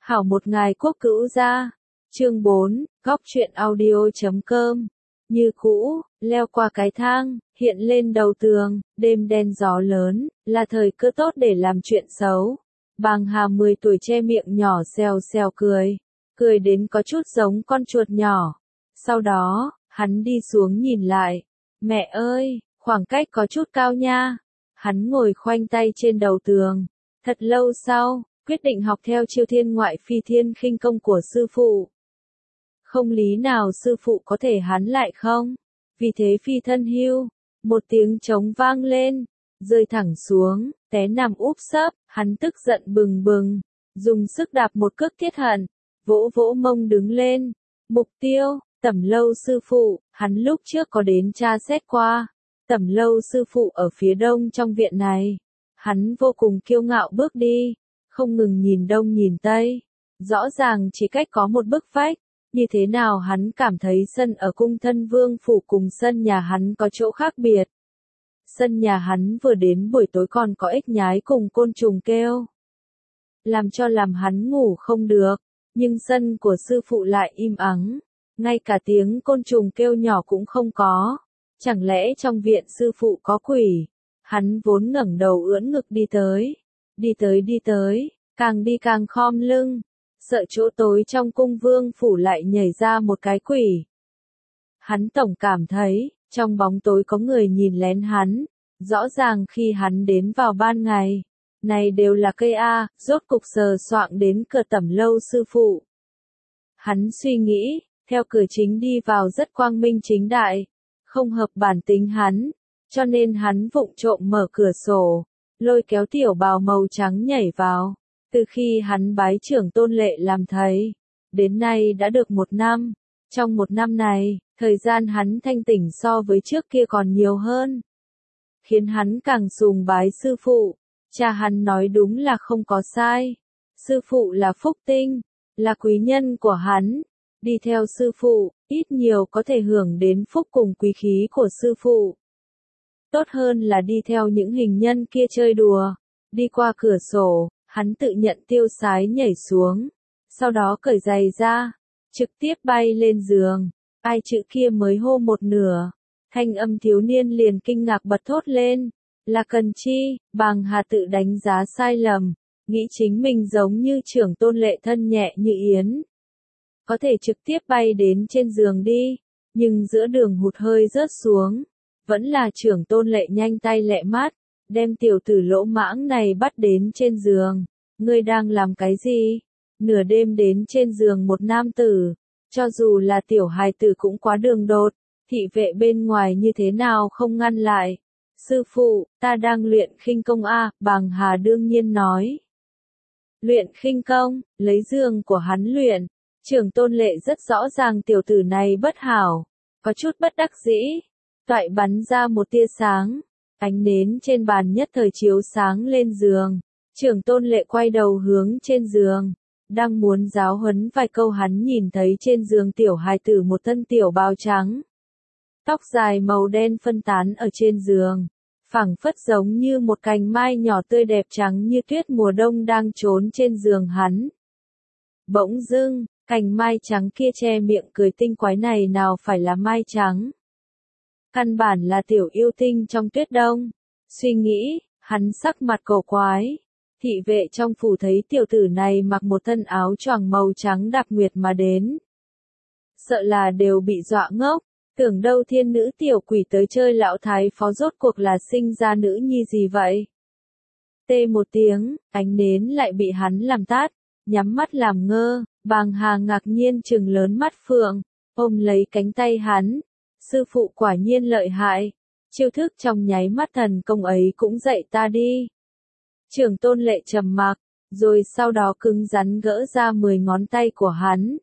Hảo một ngày quốc cữu gia. Chương 4, góc truyện audio.com. Như cũ, leo qua cái thang, hiện lên đầu tường, đêm đen gió lớn, là thời cơ tốt để làm chuyện xấu. Bàng Hà 10 tuổi che miệng nhỏ xèo xèo cười, cười đến có chút giống con chuột nhỏ. Sau đó, hắn đi xuống nhìn lại. Mẹ ơi, khoảng cách có chút cao nha. Hắn ngồi khoanh tay trên đầu tường. Thật lâu sau, quyết định học theo chiêu thiên ngoại phi thiên khinh công của sư phụ. Không lý nào sư phụ có thể hắn lại không? Vì thế phi thân hưu, một tiếng trống vang lên, rơi thẳng xuống, té nằm úp sấp, hắn tức giận bừng bừng, dùng sức đạp một cước thiết hận, vỗ vỗ mông đứng lên. Mục tiêu, Tẩm Lâu sư phụ, hắn lúc trước có đến tra xét qua. Tẩm Lâu sư phụ ở phía đông trong viện này. Hắn vô cùng kiêu ngạo bước đi, không ngừng nhìn đông nhìn tây. Rõ ràng chỉ cách có một bức vách, như thế nào hắn cảm thấy sân ở cung thân vương phủ cùng sân nhà hắn có chỗ khác biệt. Sân nhà hắn vừa đến buổi tối còn có ếch nhái cùng côn trùng kêu, làm cho hắn ngủ không được, nhưng sân của sư phụ lại im ắng, ngay cả tiếng côn trùng kêu nhỏ cũng không có. Chẳng lẽ trong viện sư phụ có quỷ? Hắn vốn ngẩng đầu ưỡn ngực đi tới, càng đi càng khom lưng, sợ chỗ tối trong cung vương phủ lại nhảy ra một cái quỷ. Hắn tổng cảm thấy, trong bóng tối có người nhìn lén hắn, rõ ràng khi hắn đến vào ban ngày, này đều là cây A, rốt cục sờ soạng đến cửa Tẩm Lâu sư phụ. Hắn suy nghĩ, theo cửa chính đi vào rất quang minh chính đại, không hợp bản tính hắn, cho nên hắn vụng trộm mở cửa sổ, lôi kéo tiểu bào màu trắng nhảy vào. Từ khi hắn bái trưởng Tôn Lệ làm thầy, đến nay đã được 1 năm. Trong 1 năm này, thời gian hắn thanh tỉnh so với trước kia còn nhiều hơn, khiến hắn càng sùng bái sư phụ. Cha hắn nói đúng là không có sai. Sư phụ là phúc tinh, là quý nhân của hắn. Đi theo sư phụ, ít nhiều có thể hưởng đến phúc cùng quý khí của sư phụ. Tốt hơn là đi theo những hình nhân kia chơi đùa. Đi qua cửa sổ, hắn tự nhận tiêu sái nhảy xuống, sau đó cởi giày ra, trực tiếp bay lên giường. Ai chữ kia mới hô một nửa, thanh âm thiếu niên liền kinh ngạc bật thốt lên, là cần chi? Bàng Hà tự đánh giá sai lầm, nghĩ chính mình giống như trưởng Tôn Lệ thân nhẹ như yến, có thể trực tiếp bay đến trên giường đi, nhưng giữa đường hụt hơi rớt xuống, vẫn là trưởng Tôn Lệ nhanh tay lẹ mắt, đem tiểu tử lỗ mãng này bắt đến trên giường. Ngươi đang làm cái gì? Nửa đêm đến trên giường một nam tử, cho dù là tiểu hài tử cũng quá đường đột, thị vệ bên ngoài như thế nào không ngăn lại. Sư phụ, ta đang luyện khinh công a, Bàng Hà đương nhiên nói. Luyện khinh công, lấy giường của hắn luyện. Trưởng Tôn Lệ rất rõ ràng tiểu tử này bất hảo, có chút bất đắc dĩ, toại bắn ra một tia sáng, ánh nến trên bàn nhất thời chiếu sáng lên giường. Trưởng Tôn Lệ quay đầu hướng trên giường, đang muốn giáo huấn vài câu hắn nhìn thấy trên giường tiểu hài tử một thân tiểu bào trắng. Tóc dài màu đen phân tán ở trên giường, phảng phất giống như một cành mai nhỏ tươi đẹp trắng như tuyết mùa đông đang trốn trên giường hắn. Bỗng dưng, cành mai trắng kia che miệng cười tinh quái này nào phải là mai trắng. Căn bản là tiểu yêu tinh trong tuyết đông. Suy nghĩ, hắn sắc mặt cổ quái. Thị vệ trong phủ thấy tiểu tử này mặc một thân áo choàng màu trắng đạp nguyệt mà đến, sợ là đều bị dọa ngốc, tưởng đâu thiên nữ tiểu quỷ tới chơi lão thái phó rốt cuộc là sinh ra nữ nhi gì vậy. Tê một tiếng, ánh nến lại bị hắn làm tắt, nhắm mắt làm ngơ. Bàng Hà ngạc nhiên trừng lớn mắt phượng, ôm lấy cánh tay hắn. Sư phụ quả nhiên lợi hại, chiêu thức trong nháy mắt thần công ấy cũng dạy ta đi. Trưởng Tôn Lệ trầm mặc, rồi sau đó cứng rắn gỡ ra 10 ngón tay của hắn.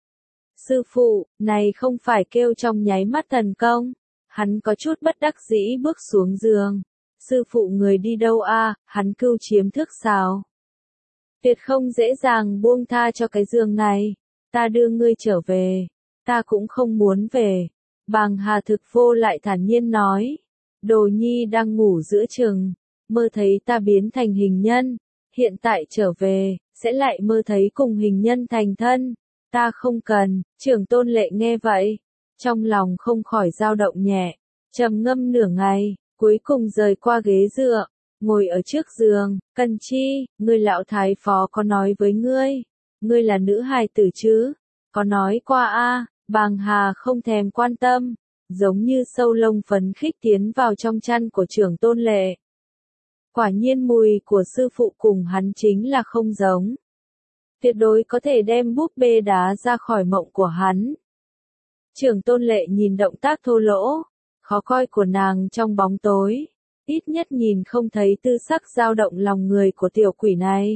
Sư phụ, này không phải kêu trong nháy mắt thần công. Hắn có chút bất đắc dĩ bước xuống giường. Sư phụ người đi đâu a? Hắn cưu chiếm thức sao? Tuyệt không dễ dàng buông tha cho cái giường này. Ta đưa ngươi trở về. Ta cũng không muốn về. Bàng Hà thực vô lại thản nhiên nói. Đồ nhi đang ngủ giữa chừng, mơ thấy ta biến thành hình nhân, hiện tại trở về, sẽ lại mơ thấy cùng hình nhân thành thân. Ta không cần, Trưởng Tôn Lệ nghe vậy, trong lòng không khỏi dao động nhẹ, trầm ngâm nửa ngày, cuối cùng rời qua ghế dựa, ngồi ở trước giường. Cần Chi, ngươi lão thái phó có nói với ngươi là nữ hài tử chứ? Có nói qua a. Bàng Hà không thèm quan tâm, giống như sâu lông phấn khích tiến vào trong chăn của Trưởng Tôn Lệ. Quả nhiên mùi của sư phụ cùng hắn chính là không giống. Tuyệt đối có thể đem búp bê đá ra khỏi mộng của hắn. Trưởng Tôn Lệ nhìn động tác thô lỗ, khó coi của nàng trong bóng tối, ít nhất nhìn không thấy tư sắc dao động lòng người của tiểu quỷ này.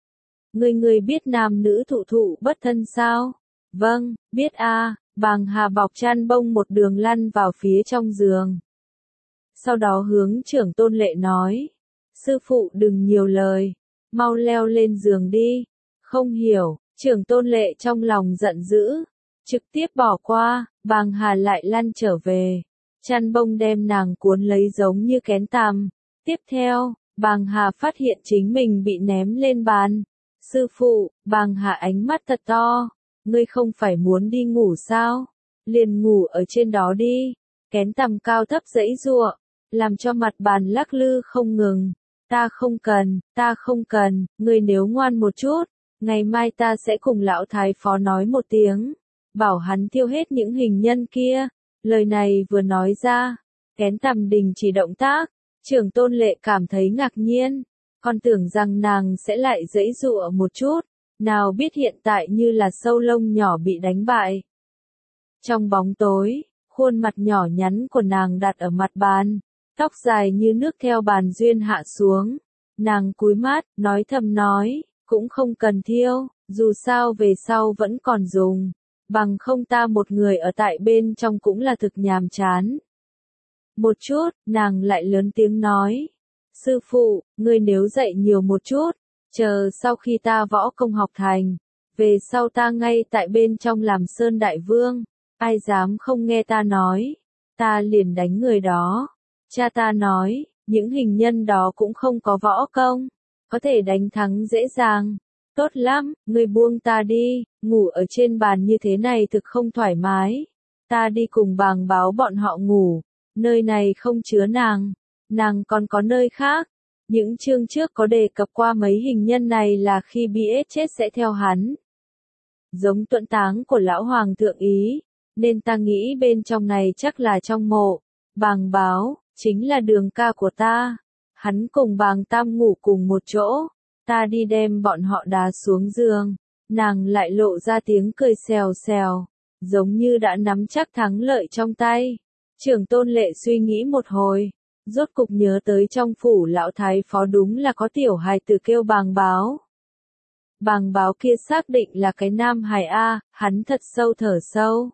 Ngươi biết nam nữ thụ thụ bất thân sao? Vâng, biết a. Bàng Hà bọc chăn bông một đường lăn vào phía trong giường. Sau đó hướng Trưởng Tôn Lệ nói, sư phụ đừng nhiều lời, mau leo lên giường đi. Không hiểu, Trưởng Tôn Lệ trong lòng giận dữ, trực tiếp bỏ qua. Bàng Hà lại lăn trở về, chăn bông đem nàng cuốn lấy giống như kén tằm. Tiếp theo, Bàng Hà phát hiện chính mình bị ném lên bàn. Sư phụ, Bàng Hà ánh mắt thật to, ngươi không phải muốn đi ngủ sao? Liền ngủ ở trên đó đi. Kén tằm cao thấp giãy giụa, làm cho mặt bàn lắc lư không ngừng. Ta không cần, ngươi nếu ngoan một chút, ngày mai ta sẽ cùng lão thái phó nói một tiếng, bảo hắn tiêu hết những hình nhân kia. Lời này vừa nói ra, kén tằm đình chỉ động tác. Trưởng Tôn Lệ cảm thấy ngạc nhiên, còn tưởng rằng nàng sẽ lại giãy giụa một chút, nào biết hiện tại như là sâu lông nhỏ bị đánh bại. Trong bóng tối, khuôn mặt nhỏ nhắn của nàng đặt ở mặt bàn, tóc dài như nước theo bàn duyên hạ xuống. Nàng cúi mắt, nói thầm nói, cũng không cần thiêu, dù sao về sau vẫn còn dùng, bằng không ta một người ở tại bên trong cũng là thực nhàm chán. Một chút, nàng lại lớn tiếng nói, sư phụ, ngươi nếu dạy nhiều một chút, chờ sau khi ta võ công học thành, về sau ta ngay tại bên trong làm Sơn Đại Vương, ai dám không nghe ta nói, ta liền đánh người đó. Cha ta nói, những hình nhân đó cũng không có võ công, có thể đánh thắng dễ dàng. Tốt lắm, ngươi buông ta đi, ngủ ở trên bàn như thế này thực không thoải mái. Ta đi cùng Bàng Báo bọn họ ngủ, nơi này không chứa nàng còn có nơi khác. Những chương trước có đề cập qua mấy hình nhân này là khi bị ết chết sẽ theo hắn. Giống tuẫn táng của lão hoàng thượng Ý, nên ta nghĩ bên trong này chắc là trong mộ. Bàng Báo, chính là đường ca của ta. Hắn cùng Bàng Tam ngủ cùng một chỗ, ta đi đem bọn họ đá xuống giường. Nàng lại lộ ra tiếng cười xèo xèo, giống như đã nắm chắc thắng lợi trong tay. Trưởng Tôn Lệ suy nghĩ một hồi, rốt cục nhớ tới trong phủ lão thái phó đúng là có tiểu hài tử kêu Bàng Báo. Bàng Báo kia xác định là cái nam hài a. Hắn thật sâu thở sâu.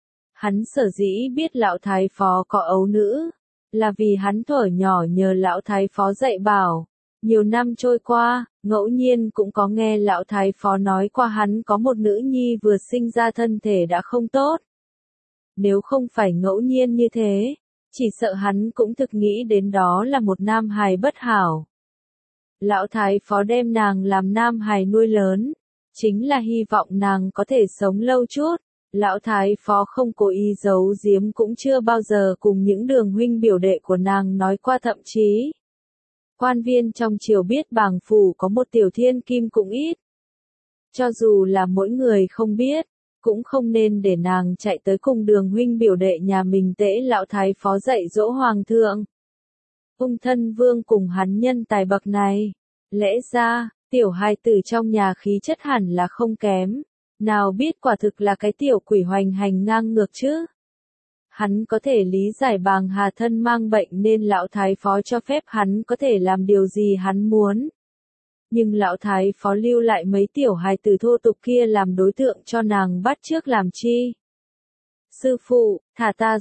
Hắn sở dĩ biết lão thái phó có ấu nữ, là vì hắn thuở nhỏ nhờ lão thái phó dạy bảo. Nhiều năm trôi qua, ngẫu nhiên cũng có nghe lão thái phó nói qua hắn có một nữ nhi vừa sinh ra thân thể đã không tốt. Nếu không phải ngẫu nhiên như thế, chỉ sợ hắn cũng thực nghĩ đến đó là một nam hài bất hảo. Lão thái phó đem nàng làm nam hài nuôi lớn, chính là hy vọng nàng có thể sống lâu chút. Lão thái phó không cố ý giấu giếm cũng chưa bao giờ cùng những đường huynh biểu đệ của nàng nói qua, thậm chí quan viên trong triều biết Bàng phủ có một tiểu thiên kim cũng ít. Cho dù là mỗi người không biết, cũng không nên để nàng chạy tới cùng đường huynh biểu đệ nhà mình tễ lão thái phó dạy dỗ hoàng thượng. Ung Thân Vương cùng hắn nhân tài bậc này, lẽ ra, tiểu hài tử trong nhà khí chất hẳn là không kém, nào biết quả thực là cái tiểu quỷ hoành hành ngang ngược chứ. Hắn có thể lý giải Bàng Hà thân mang bệnh nên lão thái phó cho phép hắn có thể làm điều gì hắn muốn. Nhưng lão thái phó lưu lại mấy tiểu hài tử thô tục kia làm đối tượng cho nàng bắt chước làm chi? Sư phụ, thả ta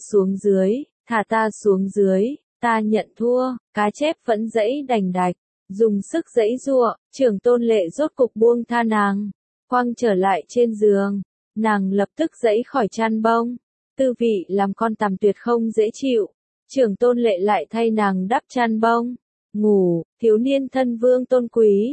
xuống dưới, ta nhận thua. Cá chép vẫn giãy đành đạch, dùng sức giãy giụa. Trưởng Tôn Lệ rốt cục buông tha nàng, quăng trở lại trên giường. Nàng lập tức giãy khỏi chăn bông, tư vị làm con tằm tuyệt không dễ chịu. Trưởng Tôn Lệ lại thay nàng đắp chăn bông. Ngủ, thiếu niên thân vương tôn quý,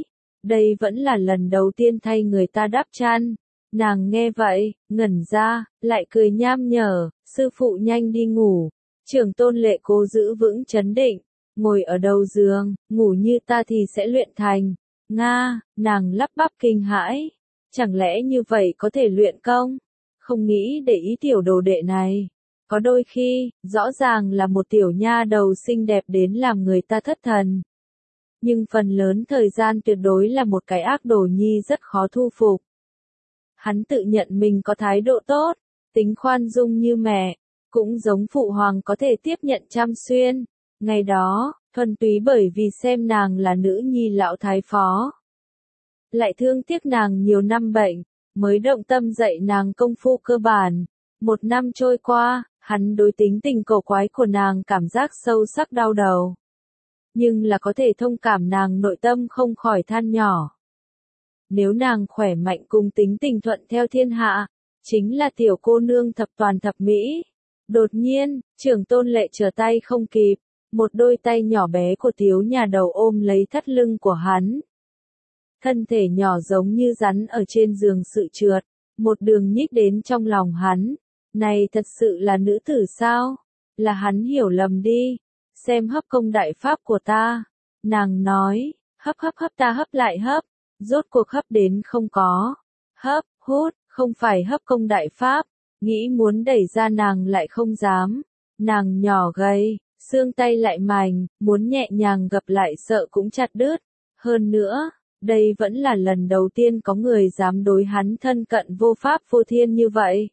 Đây vẫn là lần đầu tiên thay người ta đắp chăn. Nàng nghe vậy, ngẩn ra, lại cười nham nhở, sư phụ nhanh đi ngủ. Trưởng Tôn Lệ cố giữ vững chấn định, ngồi ở đầu giường, ngủ như ta thì sẽ luyện thành. Nga, nàng lắp bắp kinh hãi. Chẳng lẽ như vậy có thể luyện công? Không nghĩ để ý tiểu đồ đệ này. Có đôi khi, rõ ràng là một tiểu nha đầu xinh đẹp đến làm người ta thất thần. Nhưng phần lớn thời gian tuyệt đối là một cái ác đồ nhi rất khó thu phục. Hắn tự nhận mình có thái độ tốt, tính khoan dung như mẹ, cũng giống phụ hoàng có thể tiếp nhận Trăm Xuyên. Ngày đó, thuần túy bởi vì xem nàng là nữ nhi lão thái phó. Lại thương tiếc nàng nhiều năm bệnh, mới động tâm dạy nàng công phu cơ bản. Một năm trôi qua, hắn đối tính tình cổ quái của nàng cảm giác sâu sắc đau đầu. Nhưng là có thể thông cảm nàng nội tâm không khỏi than nhỏ. Nếu nàng khỏe mạnh cùng tính tình thuận theo thiên hạ, chính là tiểu cô nương thập toàn thập mỹ. Đột nhiên, Trưởng Tôn Lệ trở tay không kịp, một đôi tay nhỏ bé của thiếu nhà đầu ôm lấy thắt lưng của hắn. Thân thể nhỏ giống như rắn ở trên giường sự trượt, một đường nhích đến trong lòng hắn. Này thật sự là nữ tử sao? Là hắn hiểu lầm đi. Xem hấp công đại pháp của ta. Nàng nói, hấp hấp hấp ta hấp lại hấp. Rốt cuộc hấp đến không có. Hấp, hút, không phải hấp công đại pháp. Nghĩ muốn đẩy ra nàng lại không dám. Nàng nhỏ gầy, xương tay lại mảnh, muốn nhẹ nhàng gập lại sợ cũng chặt đứt. Hơn nữa, đây vẫn là lần đầu tiên có người dám đối hắn thân cận vô pháp vô thiên như vậy.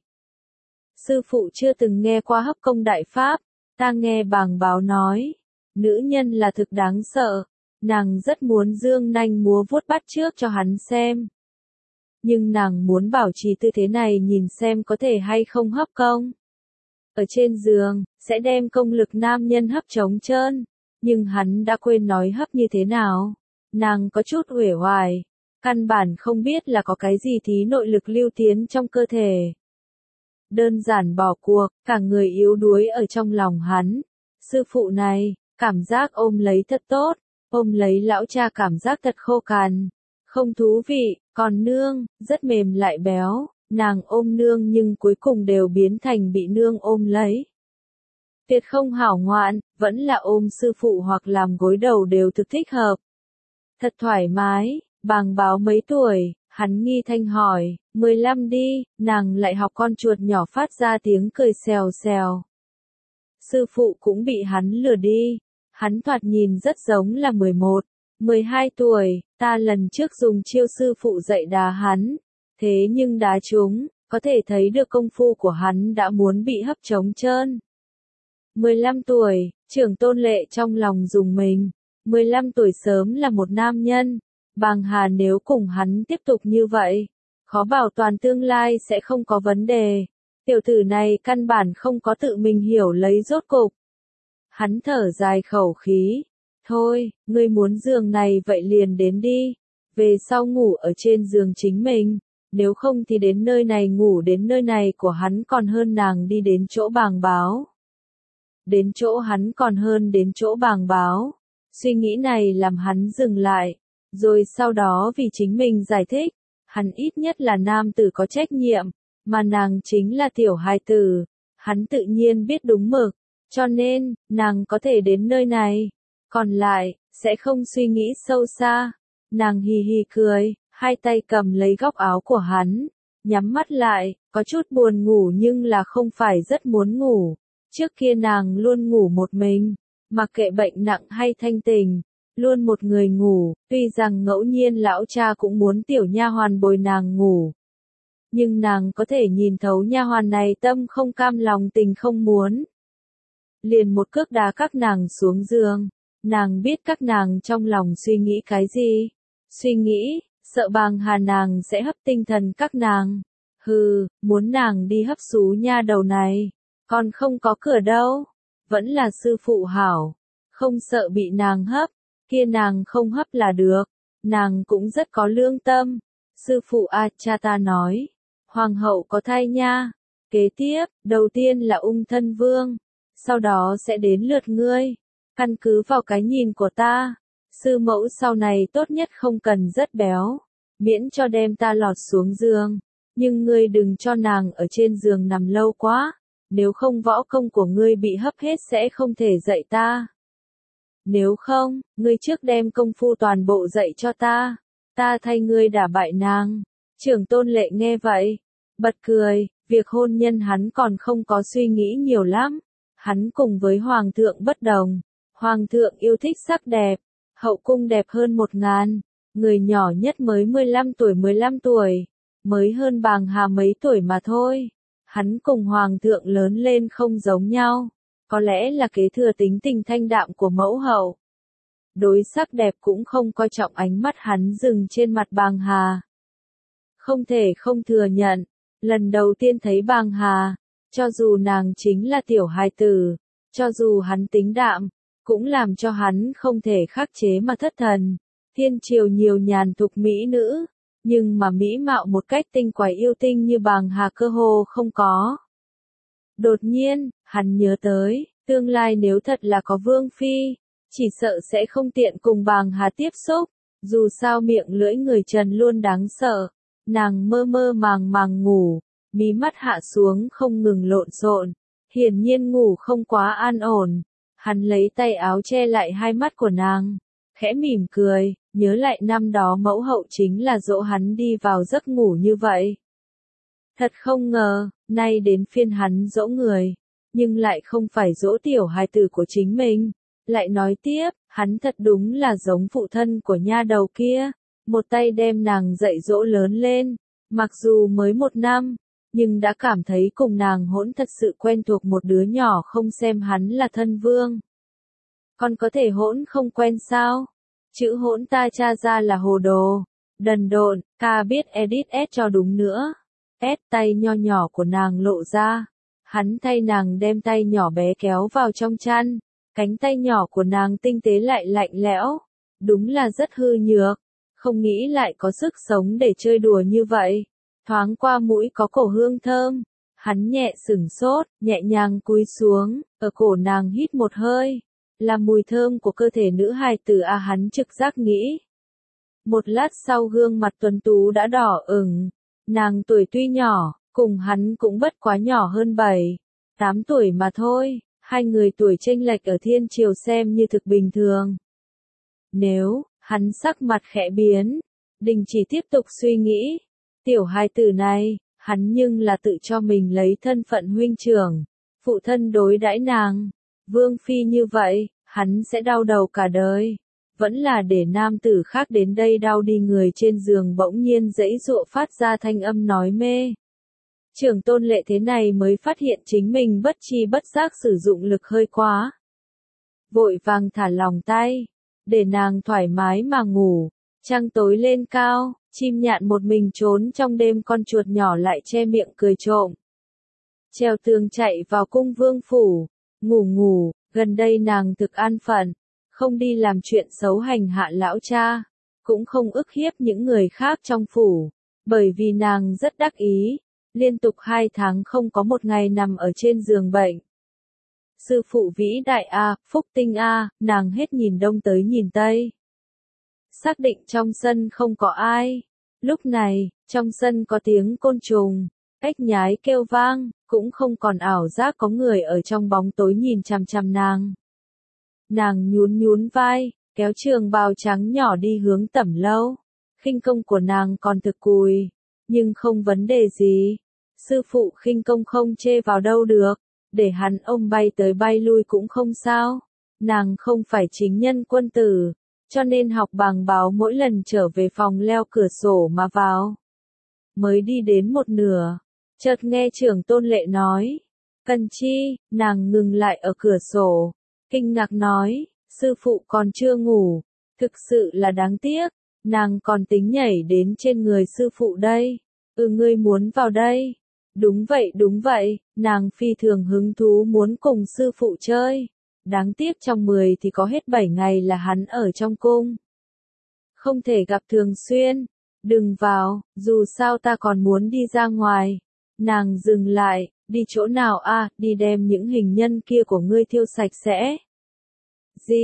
Sư phụ chưa từng nghe qua hấp công đại pháp, ta nghe bàng báo nói, nữ nhân là thực đáng sợ, nàng rất muốn dương nanh múa vuốt bắt trước cho hắn xem. Nhưng nàng muốn bảo trì tư thế này nhìn xem có thể hay không hấp công. Ở trên giường, sẽ đem công lực nam nhân hấp trống trơn, nhưng hắn đã quên nói hấp như thế nào. Nàng có chút uể oải, căn bản không biết là có cái gì thí nội lực lưu tiến trong cơ thể. Đơn giản bỏ cuộc, cả người yếu đuối ở trong lòng hắn. Sư phụ này, cảm giác ôm lấy thật tốt, ôm lấy lão cha cảm giác thật khô cằn, không thú vị, còn nương, rất mềm lại béo, nàng ôm nương nhưng cuối cùng đều biến thành bị nương ôm lấy. Tuyệt không hảo ngoạn, vẫn là ôm sư phụ hoặc làm gối đầu đều thực thích hợp. Thật thoải mái, bàng báo mấy tuổi, hắn nghi thanh hỏi, 15 đi, nàng lại học con chuột nhỏ phát ra tiếng cười xèo xèo. Sư phụ cũng bị hắn lừa đi, hắn thoạt nhìn rất giống là 11, 12 tuổi, ta lần trước dùng chiêu sư phụ dạy đá hắn, thế nhưng đá trúng, có thể thấy được công phu của hắn đã muốn bị hấp trống trơn. 15 tuổi, Trưởng Tôn Lệ trong lòng dùng mình. 15 tuổi sớm là một nam nhân, Bàng Hà nếu cùng hắn tiếp tục như vậy, khó bảo toàn tương lai sẽ không có vấn đề. Tiểu tử này căn bản không có tự mình hiểu lấy rốt cục. Hắn thở dài khẩu khí, thôi, ngươi muốn giường này vậy liền đến đi, về sau ngủ ở trên giường chính mình, nếu không thì đến nơi này ngủ đến nơi này của hắn còn hơn nàng đi đến chỗ bàng báo. Đến chỗ hắn còn hơn đến chỗ bàng báo. Suy nghĩ này làm hắn dừng lại, rồi sau đó vì chính mình giải thích, hắn ít nhất là nam tử có trách nhiệm, mà nàng chính là tiểu hài tử, hắn tự nhiên biết đúng mực, cho nên, nàng có thể đến nơi này, còn lại, sẽ không suy nghĩ sâu xa. Nàng hì hì cười, hai tay cầm lấy góc áo của hắn, nhắm mắt lại, có chút buồn ngủ nhưng là không phải rất muốn ngủ, trước kia nàng luôn ngủ một mình. Mặc kệ bệnh nặng hay thanh tình, luôn một người ngủ, tuy rằng ngẫu nhiên lão cha cũng muốn tiểu nha hoàn bồi nàng ngủ. Nhưng nàng có thể nhìn thấu nha hoàn này tâm không cam lòng tình không muốn. Liền một cước đá các nàng xuống giường, nàng biết các nàng trong lòng suy nghĩ cái gì. Suy nghĩ, sợ Bàng Hà nàng sẽ hấp tinh thần các nàng. Hừ, muốn nàng đi hấp xú nha đầu này, còn không có cửa đâu. Vẫn là sư phụ hảo, không sợ bị nàng hấp, kia nàng không hấp là được, nàng cũng rất có lương tâm. Sư phụ cha ta nói, hoàng hậu có thai nha, kế tiếp, đầu tiên là ung thân vương, sau đó sẽ đến lượt ngươi, căn cứ vào cái nhìn của ta, Sư mẫu sau này tốt nhất không cần rất béo, miễn cho đem ta lọt xuống giường, nhưng ngươi đừng cho nàng ở trên giường nằm lâu quá, nếu không võ công của ngươi bị hấp hết sẽ không thể dạy ta. Nếu không, ngươi trước đem công phu toàn bộ dạy cho ta thay ngươi đả bại nàng. Trưởng Tôn Lệ nghe vậy, bật cười, việc hôn nhân hắn còn không có suy nghĩ nhiều lắm. Hắn cùng với Hoàng thượng bất đồng. Hoàng thượng yêu thích sắc đẹp, hậu cung đẹp hơn 1000, người nhỏ nhất mới 15 tuổi, mới hơn Bàng Hà mấy tuổi mà thôi. Hắn cùng Hoàng thượng lớn lên không giống nhau, có lẽ là kế thừa tính tình thanh đạm của mẫu hậu. Đối sắc đẹp cũng không coi trọng, ánh mắt hắn dừng trên mặt Bàng Hà. Không thể không thừa nhận, lần đầu tiên thấy Bàng Hà, cho dù nàng chính là tiểu hài tử, cho dù hắn tính đạm, cũng làm cho hắn không thể khắc chế mà thất thần. Thiên triều nhiều nhàn thục mỹ nữ, nhưng mà mỹ mạo một cách tinh quái yêu tinh như Bàng Hà cơ hồ không có. Đột nhiên, hắn nhớ tới, tương lai nếu thật là có vương phi, chỉ sợ sẽ không tiện cùng Bàng Hà tiếp xúc, dù sao miệng lưỡi người Trần luôn đáng sợ. Nàng mơ mơ màng màng ngủ, mí mắt hạ xuống không ngừng lộn xộn, hiển nhiên ngủ không quá an ổn. Hắn lấy tay áo che lại hai mắt của nàng, khẽ mỉm cười, nhớ lại năm đó mẫu hậu chính là dỗ hắn đi vào giấc ngủ như vậy. Thật không ngờ, nay đến phiên hắn dỗ người, nhưng lại không phải dỗ tiểu hài tử của chính mình. Lại nói tiếp, hắn thật đúng là giống phụ thân của nha đầu kia, một tay đem nàng dạy dỗ lớn lên, mặc dù mới 1 năm, nhưng đã cảm thấy cùng nàng hỗn thật sự quen thuộc một đứa nhỏ không xem hắn là thân vương. Còn có thể hỗn không quen sao? Chữ hỗn ta tra ra là hồ đồ, đần độn, ca biết edit S cho đúng nữa. S tay nho nhỏ của nàng lộ ra, hắn thay nàng đem tay nhỏ bé kéo vào trong chăn, cánh tay nhỏ của nàng tinh tế lại lạnh lẽo, đúng là rất hư nhược, không nghĩ lại có sức sống để chơi đùa như vậy. Thoáng qua mũi có cổ hương thơm, hắn nhẹ sửng sốt, nhẹ nhàng cúi xuống, ở cổ nàng hít một hơi, là mùi thơm của cơ thể nữ hài tử à, hắn trực giác nghĩ. Một lát sau gương mặt tuấn tú đã đỏ ửng, nàng tuổi tuy nhỏ, cùng hắn cũng bất quá nhỏ hơn 7-8 tuổi mà thôi, hai người tuổi chênh lệch ở thiên triều xem như thực bình thường. Nếu, hắn sắc mặt khẽ biến, đình chỉ tiếp tục suy nghĩ, tiểu hài tử này, hắn nhưng là tự cho mình lấy thân phận huynh trưởng, phụ thân đối đãi nàng, vương phi như vậy, hắn sẽ đau đầu cả đời. Vẫn là để nam tử khác đến đây đau đi. Người trên giường bỗng nhiên giãy giụa phát ra thanh âm nói mê. Trưởng Tôn Lệ thế này mới phát hiện chính mình bất tri bất giác sử dụng lực hơi quá. Vội vàng thả lòng tay, để nàng thoải mái mà ngủ. Trăng tối lên cao, chim nhạn một mình trốn trong đêm, con chuột nhỏ lại che miệng cười trộm. Trèo tường chạy vào cung vương phủ, ngủ, gần đây nàng thực an phận, không đi làm chuyện xấu hành hạ lão cha, cũng không ức hiếp những người khác trong phủ, bởi vì nàng rất đắc ý, liên tục 2 tháng không có một ngày nằm ở trên giường bệnh. Sư phụ vĩ đại a, phúc tinh a, nàng hết nhìn đông tới nhìn tây. Xác định trong sân không có ai. Lúc này, trong sân có tiếng côn trùng, ếch nhái kêu vang, cũng không còn ảo giác có người ở trong bóng tối nhìn chằm chằm nàng. Nàng nhún vai, kéo trường bào trắng nhỏ đi hướng Tẩm Lâu. Khinh công của nàng còn thực cùi, nhưng không vấn đề gì. Sư phụ khinh công không chê vào đâu được, để hắn ôm bay tới bay lui cũng không sao. Nàng không phải chính nhân quân tử, cho nên học bàng báo mỗi lần trở về phòng leo cửa sổ mà vào. Mới đi đến một nửa, chợt nghe trưởng Tôn Lệ nói, cần chi, nàng ngừng lại ở cửa sổ, kinh ngạc nói, sư phụ còn chưa ngủ, thực sự là đáng tiếc, nàng còn tính nhảy đến trên người sư phụ đây. Ngươi muốn vào đây? Đúng vậy, nàng phi thường hứng thú muốn cùng sư phụ chơi. Đáng tiếc trong 10 thì có hết 7 ngày là hắn ở trong cung. Không thể gặp thường xuyên. Đừng vào, dù sao ta còn muốn đi ra ngoài. Nàng dừng lại, đi chỗ nào a? Đi đem những hình nhân kia của ngươi thiêu sạch sẽ. Gì,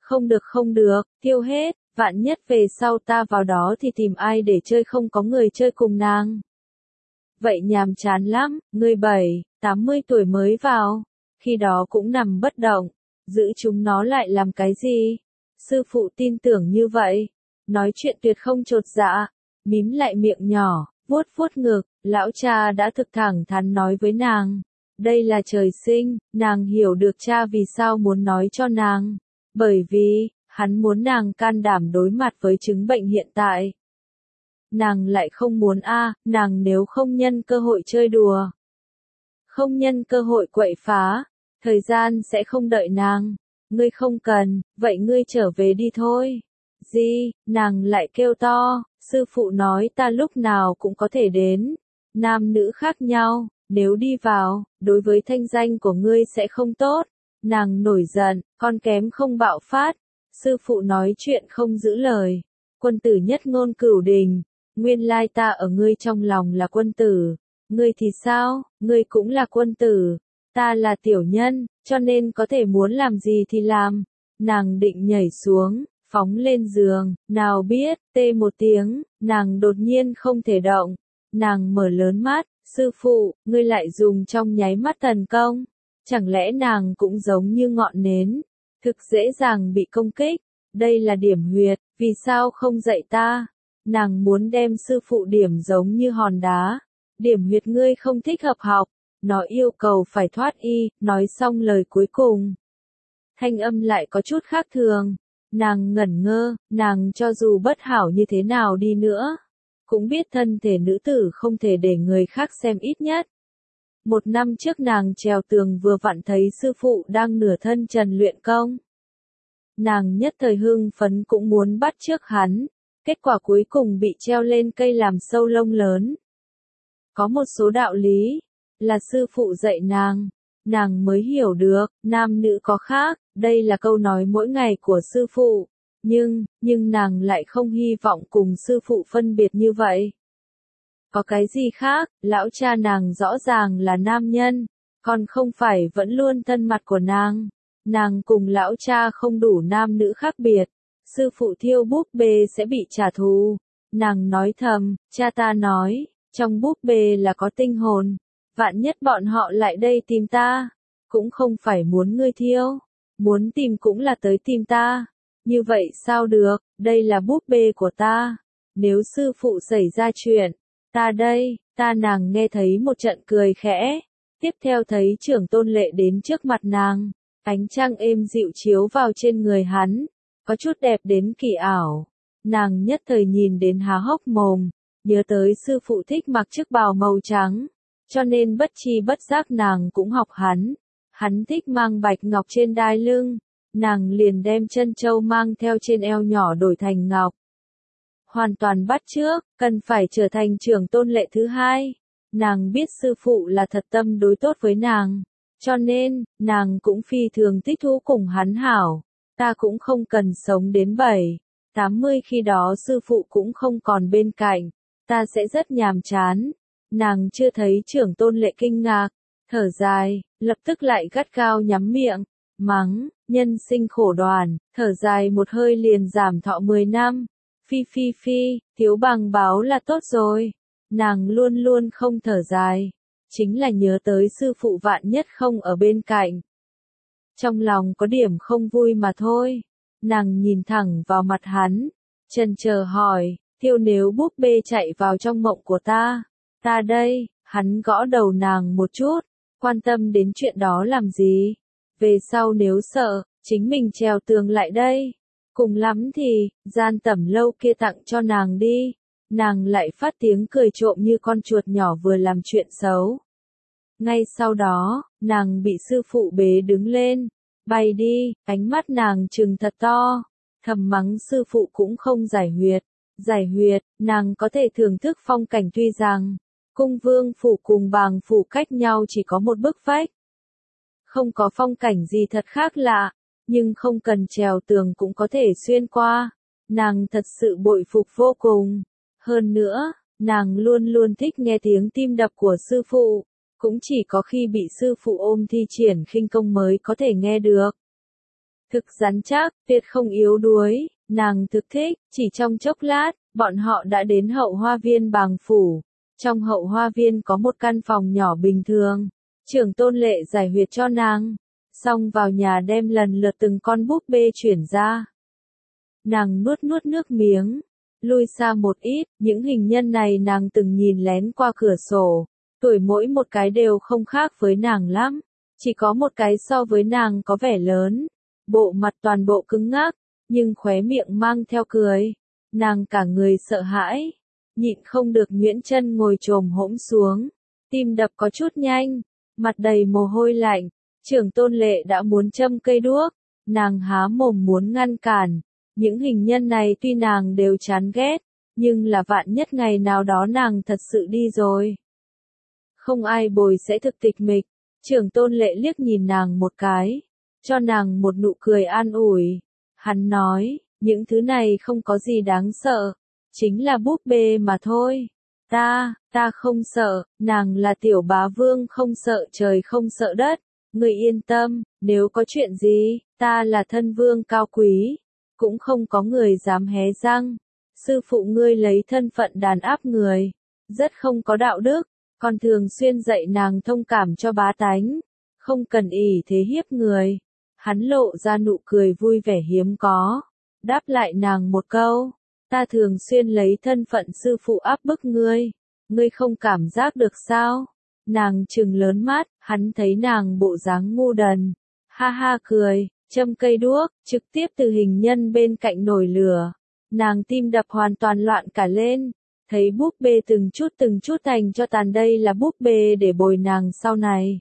không được, tiêu hết, vạn nhất về sau ta vào đó thì tìm ai để chơi, không có người chơi cùng nàng. Vậy nhàm chán lắm, ngươi 80 tuổi mới vào, khi đó cũng nằm bất động, giữ chúng nó lại làm cái gì? Sư phụ tin tưởng như vậy, nói chuyện tuyệt không chột dạ, mím lại miệng nhỏ, vuốt vuốt ngực, lão cha đã thực thẳng thắn nói với nàng. Đây là trời sinh, nàng hiểu được cha vì sao muốn nói cho nàng. Bởi vì, hắn muốn nàng can đảm đối mặt với chứng bệnh hiện tại. Nàng lại không muốn nàng nếu không nhân cơ hội chơi đùa. Không nhân cơ hội quậy phá, thời gian sẽ không đợi nàng. Ngươi không cần, vậy ngươi trở về đi thôi. Gì, nàng lại kêu to, sư phụ nói ta lúc nào cũng có thể đến. Nam nữ khác nhau, nếu đi vào, đối với thanh danh của ngươi sẽ không tốt. Nàng nổi giận, con kém không bạo phát. Sư phụ nói chuyện không giữ lời. Quân tử nhất ngôn cửu đình. Nguyên lai ta ở ngươi trong lòng là quân tử. Ngươi thì sao, ngươi cũng là quân tử. Ta là tiểu nhân, cho nên có thể muốn làm gì thì làm. Nàng định nhảy xuống, phóng lên giường, nào biết, tê một tiếng, nàng đột nhiên không thể động. Nàng mở lớn mắt, sư phụ, ngươi lại dùng trong nháy mắt thần công. Chẳng lẽ nàng cũng giống như ngọn nến, thực dễ dàng bị công kích. Đây là điểm huyệt, vì sao không dạy ta? Nàng muốn đem sư phụ điểm giống như hòn đá. Điểm huyệt ngươi không thích hợp học. Nó yêu cầu phải thoát y, nói xong lời cuối cùng. Thanh âm lại có chút khác thường. Nàng ngẩn ngơ, nàng cho dù bất hảo như thế nào đi nữa. Cũng biết thân thể nữ tử không thể để người khác xem ít nhất. 1 năm trước nàng trèo tường vừa vặn thấy sư phụ đang nửa thân trần luyện công. Nàng nhất thời hưng phấn cũng muốn bắt chước hắn. Kết quả cuối cùng bị treo lên cây làm sâu lông lớn. Có một số đạo lý, là sư phụ dạy nàng mới hiểu được, nam nữ có khác, đây là câu nói mỗi ngày của sư phụ. Nhưng nàng lại không hy vọng cùng sư phụ phân biệt như vậy. Có cái gì khác, lão cha nàng rõ ràng là nam nhân, còn không phải vẫn luôn thân mật của nàng. Nàng cùng lão cha không đủ nam nữ khác biệt. Sư phụ thiêu búp bê sẽ bị trả thù. Nàng nói thầm, cha ta nói, trong búp bê là có tinh hồn. Vạn nhất bọn họ lại đây tìm ta, cũng không phải muốn ngươi thiêu, muốn tìm cũng là tới tìm ta. Như vậy sao được, đây là búp bê của ta. Nếu sư phụ xảy ra chuyện, nàng nghe thấy một trận cười khẽ. Tiếp theo thấy trưởng tôn lệ đến trước mặt nàng, ánh trăng êm dịu chiếu vào trên người hắn, có chút đẹp đến kỳ ảo. Nàng nhất thời nhìn đến há hốc mồm, nhớ tới sư phụ thích mặc chiếc bào màu trắng, cho nên bất chi bất giác nàng cũng học hắn. Hắn thích mang bạch ngọc trên đai lưng, nàng liền đem chân châu mang theo trên eo nhỏ đổi thành ngọc. Hoàn toàn bắt chước, cần phải trở thành trưởng tôn lệ thứ hai. Nàng biết sư phụ là thật tâm đối tốt với nàng, cho nên, nàng cũng phi thường thích thú cùng hắn hảo. Ta cũng không cần sống đến 80 khi đó sư phụ cũng không còn bên cạnh, ta sẽ rất nhàm chán. Nàng chưa thấy trưởng tôn lệ kinh ngạc, thở dài, lập tức lại gắt gao nhắm miệng, mắng, nhân sinh khổ đoàn, thở dài một hơi liền giảm thọ 10 năm. Phi, thiếu bằng báo là tốt rồi. Nàng luôn luôn không thở dài, chính là nhớ tới sư phụ vạn nhất không ở bên cạnh. Trong lòng có điểm không vui mà thôi. Nàng nhìn thẳng vào mặt hắn, chần chờ hỏi, thiêu nếu búp bê chạy vào trong mộng của ta đây, hắn gõ đầu nàng một chút, quan tâm đến chuyện đó làm gì? Về sau nếu sợ, chính mình trèo tường lại đây. Cùng lắm thì, gian tẩm lâu kia tặng cho nàng đi. Nàng lại phát tiếng cười trộm như con chuột nhỏ vừa làm chuyện xấu. Ngay sau đó, nàng bị sư phụ bế đứng lên, bay đi, ánh mắt nàng trừng thật to, thầm mắng sư phụ cũng không giải huyệt, nàng có thể thưởng thức phong cảnh tuy rằng, cung vương phủ cùng bàng phủ cách nhau chỉ có một bức vách. Không có phong cảnh gì thật khác lạ, nhưng không cần trèo tường cũng có thể xuyên qua. Nàng thật sự bội phục vô cùng. Hơn nữa, nàng luôn luôn thích nghe tiếng tim đập của sư phụ, cũng chỉ có khi bị sư phụ ôm thi triển khinh công mới có thể nghe được. thực rắn chắc, tuyệt không yếu đuối, nàng thực thích, chỉ trong chốc lát, bọn họ đã đến hậu hoa viên Bàng Phủ. Trong hậu hoa viên có một căn phòng nhỏ bình thường, Trưởng Tôn Lệ giải huyệt cho nàng, xong vào nhà đem lần lượt từng con búp bê chuyển ra. Nàng nuốt nuốt nước miếng, lui xa một ít, những hình nhân này nàng từng nhìn lén qua cửa sổ, tuổi mỗi một cái đều không khác với nàng lắm, chỉ có một cái so với nàng có vẻ lớn, bộ mặt toàn bộ cứng ngắc, nhưng khóe miệng mang theo cười, nàng cả người sợ hãi, nhịn không được nhuyễn chân ngồi chồm hỗn xuống, tim đập có chút nhanh, mặt đầy mồ hôi lạnh, Trưởng Tôn Lệ đã muốn châm cây đuốc, nàng há mồm muốn ngăn cản. Những hình nhân này tuy nàng đều chán ghét, nhưng là vạn nhất ngày nào đó nàng thật sự đi rồi. Không ai bồi sẽ thực tịch mịch, Trưởng Tôn Lệ liếc nhìn nàng một cái, cho nàng một nụ cười an ủi. Hắn nói, những thứ này không có gì đáng sợ, chính là búp bê mà thôi. Ta không sợ, nàng là tiểu bá vương không sợ trời không sợ đất, ngươi yên tâm, nếu có chuyện gì, ta là thân vương cao quý. Cũng không có người dám hé răng. Sư phụ ngươi lấy thân phận đàn áp người, rất không có đạo đức, còn thường xuyên dạy nàng thông cảm cho bá tánh, không cần ỷ thế hiếp người. Hắn lộ ra nụ cười vui vẻ hiếm có, đáp lại nàng một câu, ta thường xuyên lấy thân phận sư phụ áp bức ngươi không cảm giác được sao? Nàng trừng lớn mắt, hắn thấy nàng bộ dáng ngu đần, ha ha cười. Châm cây đuốc, trực tiếp từ hình nhân bên cạnh nồi lửa. Nàng tim đập hoàn toàn loạn cả lên. Thấy búp bê từng chút thành cho tàn, đây là búp bê để bồi nàng sau này.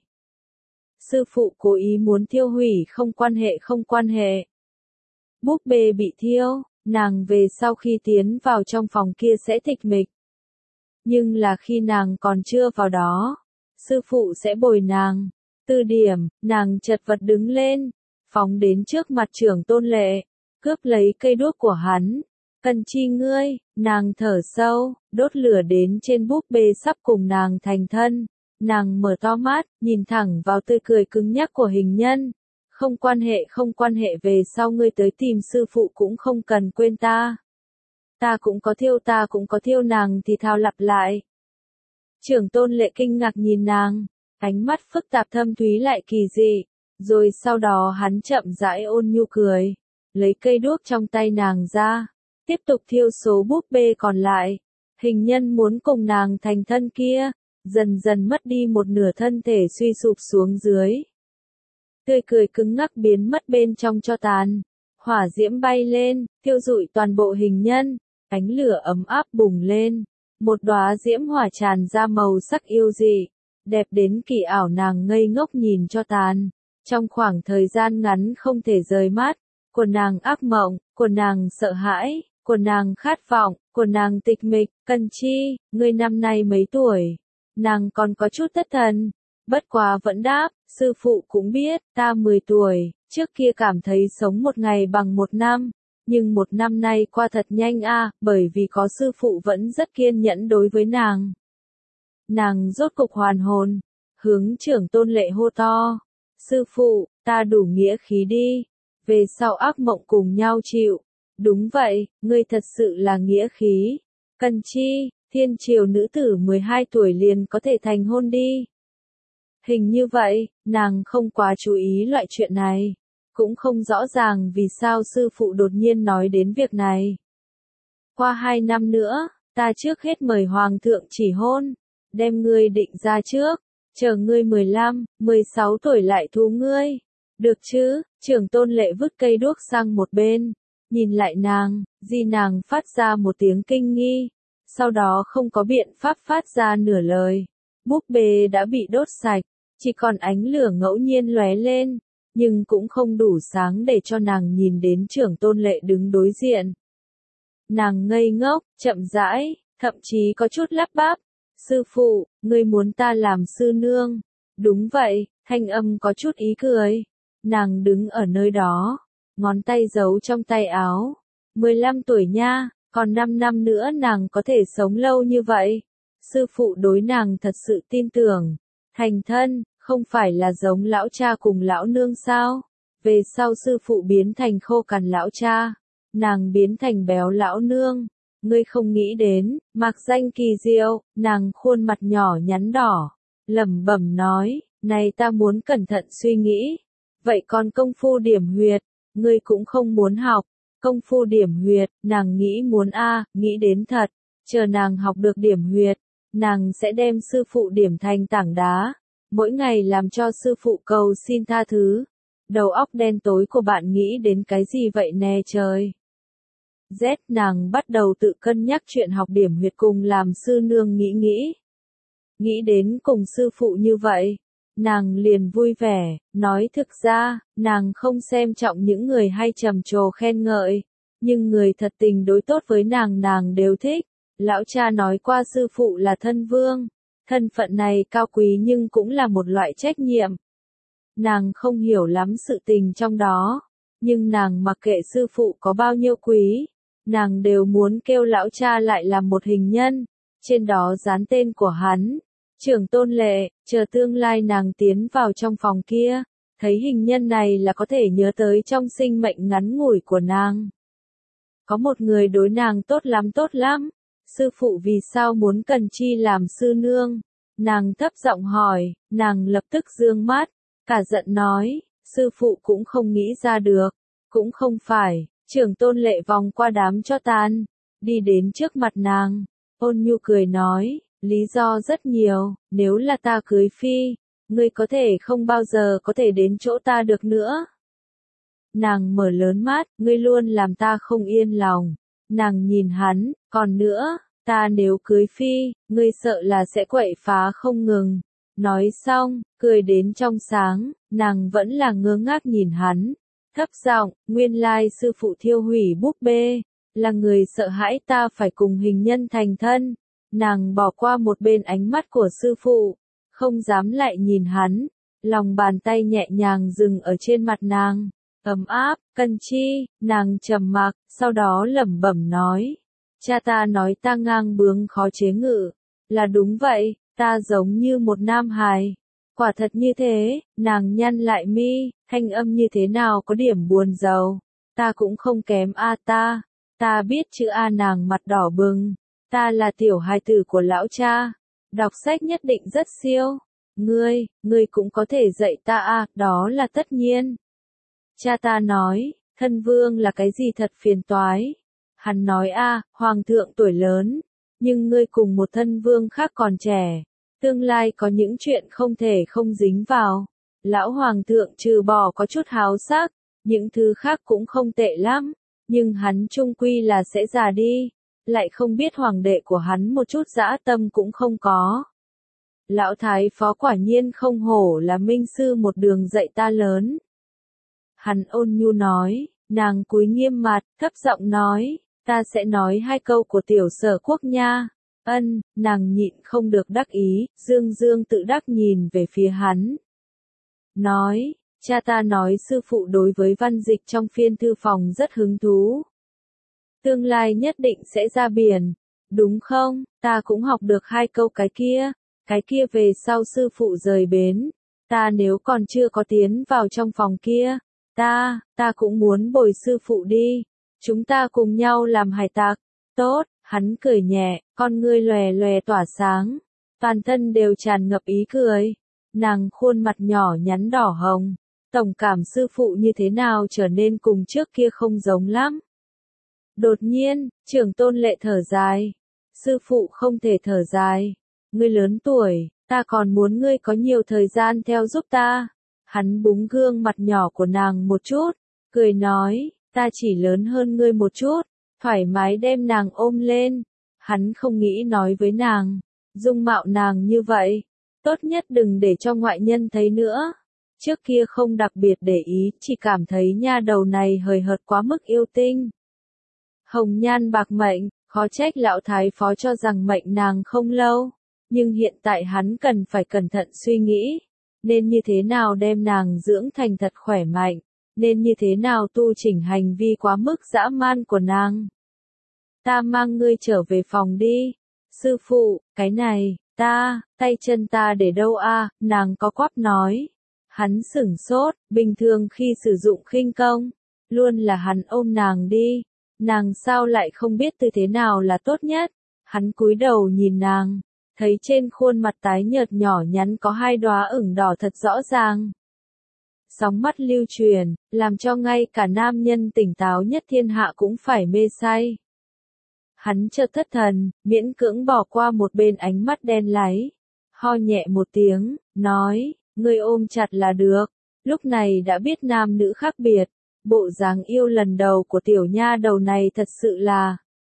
Sư phụ cố ý muốn thiêu hủy, không quan hệ. Búp bê bị thiêu, nàng về sau khi tiến vào trong phòng kia sẽ tịch mịch. Nhưng là khi nàng còn chưa vào đó, sư phụ sẽ bồi nàng. Từ điểm, nàng chật vật đứng lên. Phóng đến trước mặt Trưởng Tôn Lệ, cướp lấy cây đuốc của hắn. Cần chi ngươi, nàng thở sâu, đốt lửa đến trên búp bê sắp cùng nàng thành thân. Nàng mở to mắt, nhìn thẳng vào tươi cười cứng nhắc của hình nhân. Không quan hệ, về sau ngươi tới tìm sư phụ cũng không cần quên ta. Ta cũng có thiêu nàng thì thào lặp lại. Trưởng Tôn Lệ kinh ngạc nhìn nàng, ánh mắt phức tạp thâm thúy lại kỳ dị. Rồi sau đó hắn chậm rãi ôn nhu cười, lấy cây đuốc trong tay nàng ra, tiếp tục thiêu số búp bê còn lại. Hình nhân muốn cùng nàng thành thân kia, dần dần mất đi một nửa thân thể, suy sụp xuống dưới. Tươi cười cứng ngắc biến mất bên trong tro tàn, hỏa diễm bay lên, thiêu rụi toàn bộ hình nhân, ánh lửa ấm áp bùng lên, một đóa diễm hỏa tràn ra màu sắc yêu dị, đẹp đến kỳ ảo. Nàng ngây ngốc nhìn tro tàn. Trong khoảng thời gian ngắn không thể rời mắt, của nàng ác mộng, của nàng sợ hãi, của nàng khát vọng, của nàng tịch mịch. Cần chi, ngươi năm nay mấy tuổi? Nàng còn có chút thất thần, bất quá vẫn đáp, sư phụ cũng biết, ta 10 tuổi, trước kia cảm thấy sống một ngày bằng một năm, nhưng một năm nay qua thật nhanh a, bởi vì có sư phụ vẫn rất kiên nhẫn đối với nàng. Nàng rốt cục hoàn hồn, hướng Trưởng Tôn Lệ hô to. Sư phụ, ta đủ nghĩa khí đi, về sau ác mộng cùng nhau chịu. Đúng vậy, ngươi thật sự là nghĩa khí. Cần chi, thiên triều nữ tử 12 tuổi liền có thể thành hôn đi. Hình như vậy, nàng không quá chú ý loại chuyện này, cũng không rõ ràng vì sao sư phụ đột nhiên nói đến việc này. Qua 2 năm nữa, ta trước hết mời hoàng thượng chỉ hôn, đem ngươi định ra trước. Chờ ngươi 15, 16 tuổi lại thú ngươi. Được chứ? Trưởng Tôn Lệ vứt cây đuốc sang một bên, nhìn lại nàng, nàng phát ra một tiếng kinh nghi, sau đó không có biện pháp phát ra nửa lời. Búp bê đã bị đốt sạch, chỉ còn ánh lửa ngẫu nhiên lóe lên, nhưng cũng không đủ sáng để cho nàng nhìn đến Trưởng Tôn Lệ đứng đối diện. Nàng ngây ngốc, chậm rãi, thậm chí có chút lắp bắp. Sư phụ, ngươi muốn ta làm sư nương? Đúng vậy, thanh âm có chút ý cười. Nàng đứng ở nơi đó, ngón tay giấu trong tay áo. 15 tuổi nha, còn 5 năm nữa nàng có thể sống lâu như vậy. Sư phụ đối nàng thật sự tin tưởng. Thành thân, không phải là giống lão cha cùng lão nương sao? Về sau sư phụ biến thành khô cằn lão cha, nàng biến thành béo lão nương. Ngươi không nghĩ đến, mạc danh kỳ diệu, nàng khuôn mặt nhỏ nhắn đỏ, lẩm bẩm nói, này ta muốn cẩn thận suy nghĩ. Vậy còn công phu điểm huyệt, ngươi cũng không muốn học. Công phu điểm huyệt, nàng nghĩ muốn nghĩ đến thật, chờ nàng học được điểm huyệt, nàng sẽ đem sư phụ điểm thành tảng đá, mỗi ngày làm cho sư phụ cầu xin tha thứ. Đầu óc đen tối của bạn nghĩ đến cái gì vậy nè trời? Nàng bắt đầu tự cân nhắc chuyện học điểm huyệt cùng làm sư nương nghĩ. Nghĩ đến cùng sư phụ như vậy, nàng liền vui vẻ, nói thực ra, nàng không xem trọng những người hay trầm trồ khen ngợi, nhưng người thật tình đối tốt với nàng đều thích. Lão cha nói qua sư phụ là thân vương, thân phận này cao quý nhưng cũng là một loại trách nhiệm. Nàng không hiểu lắm sự tình trong đó, nhưng nàng mặc kệ sư phụ có bao nhiêu quý, nàng đều muốn kêu lão cha lại làm một hình nhân, trên đó dán tên của hắn. Trưởng Tôn Lệ, chờ tương lai nàng tiến vào trong phòng kia, thấy hình nhân này là có thể nhớ tới trong sinh mệnh ngắn ngủi của nàng. Có một người đối nàng tốt lắm. Sư phụ vì sao muốn Cần Chi làm sư nương? Nàng thấp giọng hỏi, nàng lập tức giương mắt, cả giận nói, sư phụ cũng không nghĩ ra được, cũng không phải. Trưởng Tôn Lệ vòng qua đám cho tàn, đi đến trước mặt nàng, ôn nhu cười nói, lý do rất nhiều, nếu là ta cưới phi, ngươi có thể không bao giờ có thể đến chỗ ta được nữa. Nàng mở lớn mắt, ngươi luôn làm ta không yên lòng. Nàng nhìn hắn, còn nữa, ta nếu cưới phi, ngươi sợ là sẽ quậy phá không ngừng. Nói xong, cười đến trong sáng, nàng vẫn là ngơ ngác nhìn hắn. Thấp giọng, nguyên lai sư phụ thiêu hủy búp bê, là người sợ hãi ta phải cùng hình nhân thành thân. Nàng bỏ qua một bên ánh mắt của sư phụ, không dám lại nhìn hắn, lòng bàn tay nhẹ nhàng dừng ở trên mặt nàng, ấm áp. Cần Chi, nàng trầm mặc, sau đó lẩm bẩm nói, cha ta nói ta ngang bướng khó chế ngự, là đúng vậy, ta giống như một nam hài. Quả thật như thế, nàng nhăn lại mi, thanh âm như thế nào có điểm buồn rầu. Ta cũng không kém ta biết chữ nàng mặt đỏ bừng. Ta là tiểu hài tử của lão cha, đọc sách nhất định rất siêu. Ngươi cũng có thể dạy ta đó là tất nhiên. Cha ta nói, thân vương là cái gì thật phiền toái. Hắn nói hoàng thượng tuổi lớn, nhưng ngươi cùng một thân vương khác còn trẻ. Tương lai có những chuyện không thể không dính vào. Lão hoàng thượng trừ bỏ có chút háo sắc, những thứ khác cũng không tệ lắm, nhưng hắn chung quy là sẽ già đi, lại không biết hoàng đệ của hắn một chút dã tâm cũng không có. Lão thái phó quả nhiên không hổ là minh sư một đường dạy ta lớn. Hắn ôn nhu nói, nàng cúi nghiêm mặt, thấp giọng nói, ta sẽ nói 2 câu của tiểu Sở Quốc nha. Nàng nhịn không được đắc ý, dương tự đắc nhìn về phía hắn. Nói, cha ta nói sư phụ đối với văn dịch trong phiên thư phòng rất hứng thú. Tương lai nhất định sẽ ra biển, đúng không? Ta cũng học được 2 câu cái kia về sau sư phụ rời bến. Ta nếu còn chưa có tiến vào trong phòng kia, ta cũng muốn bồi sư phụ đi. Chúng ta cùng nhau làm hải tặc. Tốt, hắn cười nhẹ, con ngươi lòe lòe tỏa sáng, toàn thân đều tràn ngập ý cười. Nàng khuôn mặt nhỏ nhắn đỏ hồng, tổng cảm sư phụ như thế nào trở nên cùng trước kia không giống lắm. Đột nhiên, Trưởng Tôn Lệ thở dài. Sư phụ không thể thở dài. Ngươi lớn tuổi, ta còn muốn ngươi có nhiều thời gian theo giúp ta. Hắn búng gương mặt nhỏ của nàng một chút, cười nói, ta chỉ lớn hơn ngươi một chút, thoải mái đem nàng ôm lên. Hắn không nghĩ nói với nàng, dung mạo nàng như vậy, tốt nhất đừng để cho ngoại nhân thấy nữa. Trước kia không đặc biệt để ý, chỉ cảm thấy nha đầu này hời hợt quá mức yêu tinh. Hồng nhan bạc mệnh, khó trách lão thái phó cho rằng mệnh nàng không lâu. Nhưng hiện tại hắn cần phải cẩn thận suy nghĩ, nên như thế nào đem nàng dưỡng thành thật khỏe mạnh, nên như thế nào tu chỉnh hành vi quá mức dã man của nàng. Ta mang ngươi trở về phòng đi. Sư phụ, cái này, tay chân ta để đâu nàng có quắp nói. Hắn sửng sốt, bình thường khi sử dụng khinh công, luôn là hắn ôm nàng đi, nàng sao lại không biết tư thế nào là tốt nhất. Hắn cúi đầu nhìn nàng, thấy trên khuôn mặt tái nhợt nhỏ nhắn có 2 đóa ửng đỏ thật rõ ràng. Sóng mắt lưu truyền, làm cho ngay cả nam nhân tỉnh táo nhất thiên hạ cũng phải mê say. Hắn chợt thất thần, miễn cưỡng bỏ qua một bên ánh mắt đen láy, ho nhẹ một tiếng, nói, ngươi ôm chặt là được. Lúc này đã biết nam nữ khác biệt, bộ dáng yêu lần đầu của tiểu nha đầu này thật sự là.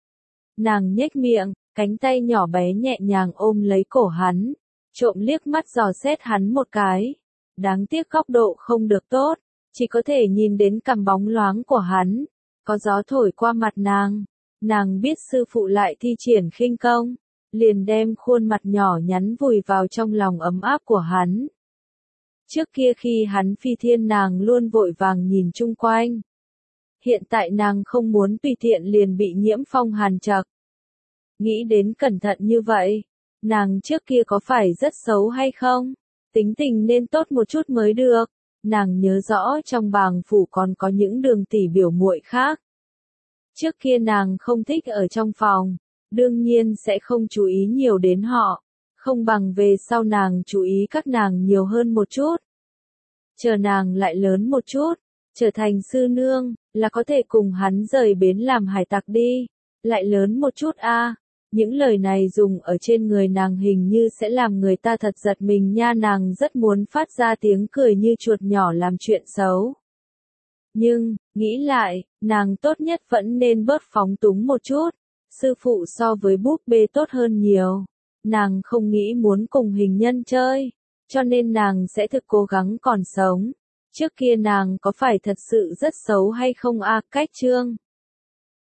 Nàng nhếch miệng, cánh tay nhỏ bé nhẹ nhàng ôm lấy cổ hắn, trộm liếc mắt dò xét hắn một cái. Đáng tiếc góc độ không được tốt, chỉ có thể nhìn đến cằm bóng loáng của hắn, có gió thổi qua mặt nàng. Nàng biết sư phụ lại thi triển khinh công, liền đem khuôn mặt nhỏ nhắn vùi vào trong lòng ấm áp của hắn. Trước kia khi hắn phi thiên nàng luôn vội vàng nhìn chung quanh. Hiện tại nàng không muốn tùy tiện liền bị nhiễm phong hàn trặc. Nghĩ đến cẩn thận như vậy, nàng trước kia có phải rất xấu hay không? Tính tình nên tốt một chút mới được. Nàng nhớ rõ trong bàng phủ còn có những đường tỷ biểu muội khác. Trước kia nàng không thích ở trong phòng, đương nhiên sẽ không chú ý nhiều đến họ, không bằng về sau nàng chú ý các nàng nhiều hơn một chút. Chờ nàng lại lớn một chút, trở thành sư nương, là có thể cùng hắn rời bến làm hải tặc đi, lại lớn một chút a. Những lời này dùng ở trên người nàng hình như sẽ làm người ta thật giật mình nha, nàng rất muốn phát ra tiếng cười như chuột nhỏ làm chuyện xấu. Nhưng, nghĩ lại, nàng tốt nhất vẫn nên bớt phóng túng một chút, sư phụ so với búp bê tốt hơn nhiều. Nàng không nghĩ muốn cùng hình nhân chơi, cho nên nàng sẽ thực cố gắng còn sống. Trước kia nàng có phải thật sự rất xấu hay không a? Cách chương